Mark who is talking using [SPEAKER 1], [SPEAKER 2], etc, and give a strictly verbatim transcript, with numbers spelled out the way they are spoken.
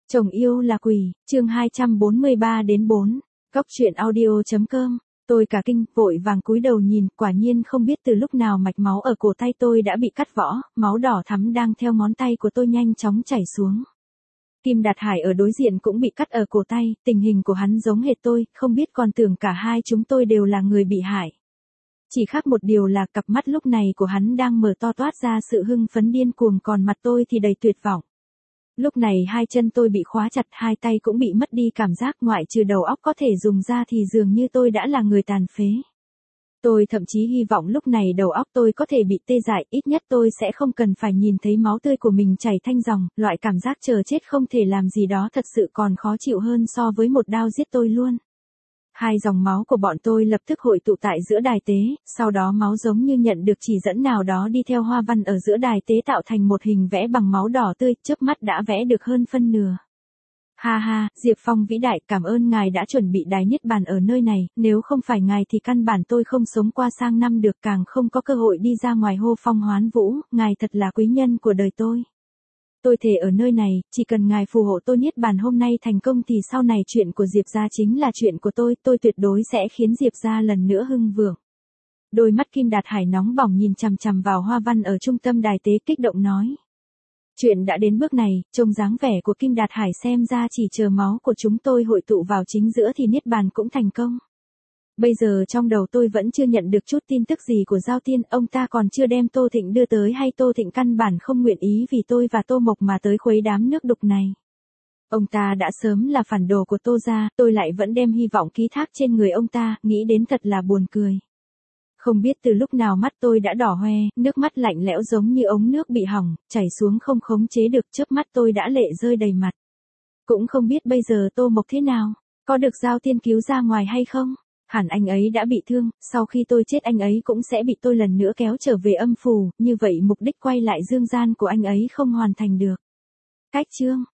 [SPEAKER 1] Chồng yêu là quỷ, chương hai trăm bốn mươi ba đến bốn. Góc truyện audio.com. Tôi cả kinh, vội vàng cúi đầu nhìn, quả nhiên không biết từ lúc nào mạch máu ở cổ tay tôi đã bị cắt võ, máu đỏ thắm đang theo ngón tay của tôi nhanh chóng chảy xuống. Kim Đạt Hải ở đối diện cũng bị cắt ở cổ tay, tình hình của hắn giống hệt tôi, không biết còn tưởng cả hai chúng tôi đều là người bị hại. Chỉ khác một điều là cặp mắt lúc này của hắn đang mở to toát ra sự hưng phấn điên cuồng, còn mặt tôi thì đầy tuyệt vọng. Lúc này hai chân tôi bị khóa chặt, hai tay cũng bị mất đi cảm giác, ngoại trừ đầu óc có thể dùng ra thì dường như tôi đã là người tàn phế. Tôi thậm chí hy vọng lúc này đầu óc tôi có thể bị tê dại, ít nhất tôi sẽ không cần phải nhìn thấy máu tươi của mình chảy thanh dòng, loại cảm giác chờ chết không thể làm gì đó thật sự còn khó chịu hơn so với một đao giết tôi luôn. Hai dòng máu của bọn tôi lập tức hội tụ tại giữa đài tế, sau đó máu giống như nhận được chỉ dẫn nào đó đi theo hoa văn ở giữa đài tế tạo thành một hình vẽ bằng máu đỏ tươi, chớp mắt đã vẽ được hơn phân nửa. Ha ha, Diệp Phong vĩ đại, cảm ơn ngài đã chuẩn bị đài niết bàn ở nơi này, nếu không phải ngài thì căn bản tôi không sống qua sang năm được, càng không có cơ hội đi ra ngoài hô phong hoán vũ, ngài thật là quý nhân của đời tôi. Tôi thề ở nơi này, chỉ cần ngài phù hộ tôi niết bàn hôm nay thành công thì sau này chuyện của Diệp gia chính là chuyện của tôi, tôi tuyệt đối sẽ khiến Diệp gia lần nữa hưng vượng. Đôi mắt Kim Đạt Hải nóng bỏng nhìn chằm chằm vào hoa văn ở trung tâm đài tế, kích động nói. Chuyện đã đến bước này, trông dáng vẻ của Kim Đạt Hải xem ra chỉ chờ máu của chúng tôi hội tụ vào chính giữa thì niết bàn cũng thành công. Bây giờ trong đầu tôi vẫn chưa nhận được chút tin tức gì của Giao Tiên, ông ta còn chưa đem Tô Thịnh đưa tới, hay Tô Thịnh căn bản không nguyện ý vì tôi và Tô Mộc mà tới khuấy đám nước đục này. Ông ta đã sớm là phản đồ của Tô gia, tôi lại vẫn đem hy vọng ký thác trên người ông ta, nghĩ đến thật là buồn cười. Không biết từ lúc nào mắt tôi đã đỏ hoe, nước mắt lạnh lẽo giống như ống nước bị hỏng, chảy xuống không khống chế được, chớp mắt tôi đã lệ rơi đầy mặt. Cũng không biết bây giờ Tô Mộc thế nào, có được Giao Tiên cứu ra ngoài hay không? Hẳn anh ấy đã bị thương, sau khi tôi chết anh ấy cũng sẽ bị tôi lần nữa kéo trở về âm phủ, như vậy mục đích quay lại dương gian của anh ấy không hoàn thành được. Cách chương